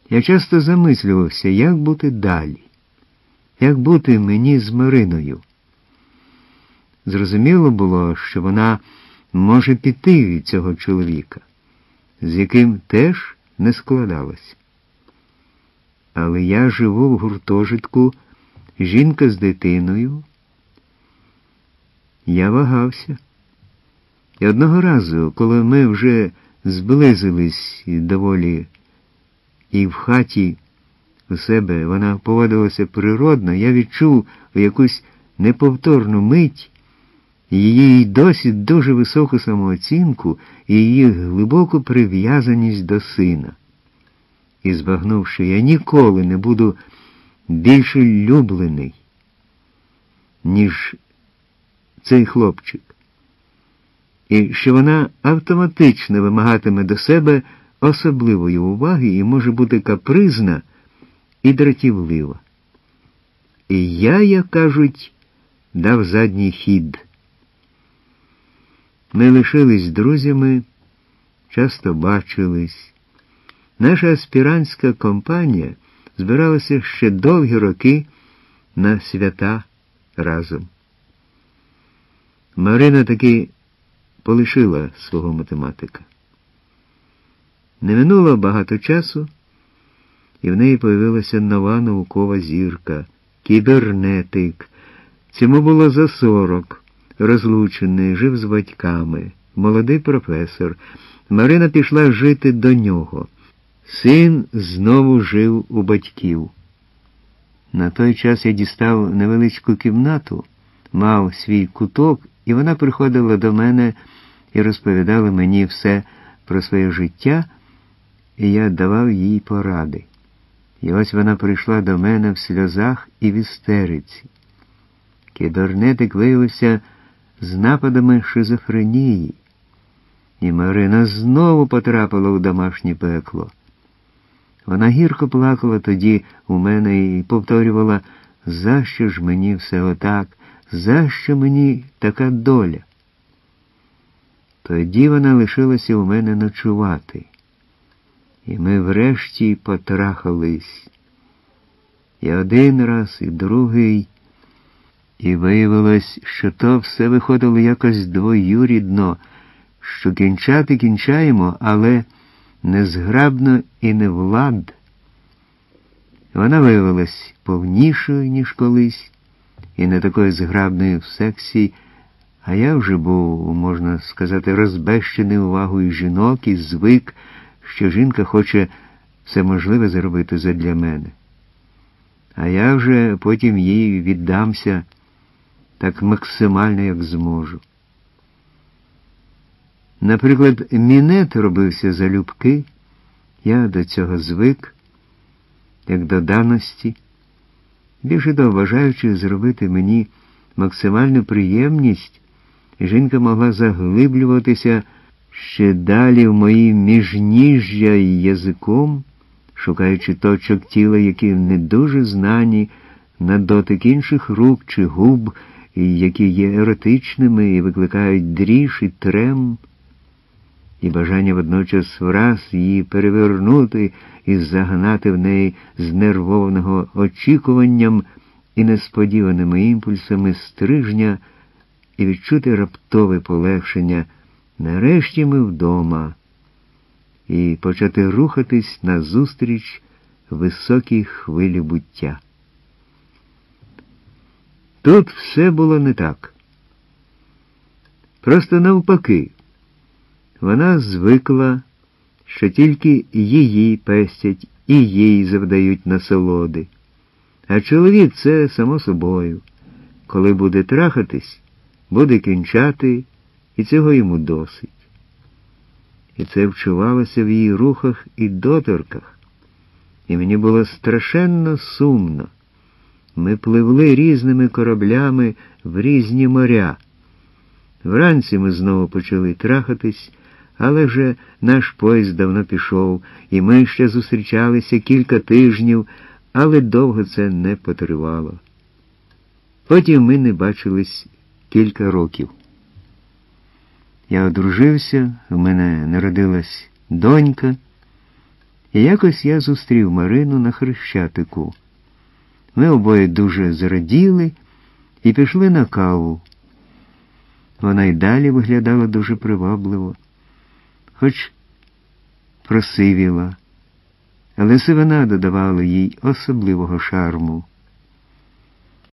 Я часто замислювався, як бути далі, як бути мені з Мариною. Зрозуміло було, що вона може піти від цього чоловіка, з яким теж не складалось. Але я живу в гуртожитку, жінка з дитиною. Я вагався. І одного разу, коли ми вже зблизились доволі, і в хаті у себе вона поводилася природно, я відчув якусь неповторну мить її досі дуже високу самооцінку і її глибоку прив'язаність до сина. І збагнув, що я ніколи не буду більше люблений, ніж цей хлопчик. І що вона автоматично вимагатиме до себе особливої уваги і може бути капризна і дратівлива. І я, як кажуть, дав задній хід. Ми лишились друзями, часто бачились. Наша аспірантська компанія збиралася ще довгі роки на свята разом. Марина таки полишила свого математика. Не минуло багато часу, і в неї появилася нова наукова зірка – кібернетик. Цьому було за 40, розлучений, жив з батьками, молодий професор. Марина пішла жити до нього. Син знову жив у батьків. На той час я дістав невеличку кімнату, мав свій куток, і вона приходила до мене і розповідала мені все про своє життя, і я давав їй поради. І ось вона прийшла до мене в сльозах і в істериці. Кібернетик виявився з нападами шизофренії, і Марина знову потрапила у домашнє пекло. Вона гірко плакала тоді у мене і повторювала, «За що ж мені все отак? За що мені така доля?» Тоді вона лишилася у мене ночувати. І ми врешті потрахались. І один раз, і другий. І виявилось, що то все виходило якось двоюрідно, що кінчати кінчаємо, але незграбно і не влад. Вона виявилась повнішою, ніж колись, і не такою зграбною в сексі, а я вже був, можна сказати, розбещений увагою жінок і звик, що жінка хоче все можливе зробити задля мене. А я вже потім їй віддамся так максимально, як зможу. Наприклад, мінет робився залюбки, я до цього звик, як до даності, більше того, бажаючи зробити мені максимальну приємність, жінка могла заглиблюватися ще далі в мої міжніжжя і язиком, шукаючи точок тіла, які не дуже знані, на дотик інших рук чи губ, і які є еротичними і викликають дріж і трем, і бажання водночас враз її перевернути і загнати в неї знервованого очікуванням і несподіваними імпульсами стрижня і відчути раптове полегшення. Нарешті ми вдома, і почати рухатись назустріч високій хвилі буття. Тут все було не так. Просто навпаки. Вона звикла, що тільки її пестять і їй завдають насолоди. А чоловік – це само собою. Коли буде трахатись, буде кінчати, і цього йому досить. І це вчувалося в її рухах і доторках. І мені було страшенно сумно. Ми пливли різними кораблями в різні моря. Вранці ми знову почали трахатись, але вже наш поїзд давно пішов, і ми ще зустрічалися кілька тижнів, але довго це не потривало. Потім ми не бачились кілька років. Я одружився, у мене народилась донька, І якось я зустрів Марину на Хрещатику. Ми обоє дуже зраділи і пішли на каву. Вона й далі виглядала дуже привабливо, хоч просивіла, але сивина додавала їй особливого шарму.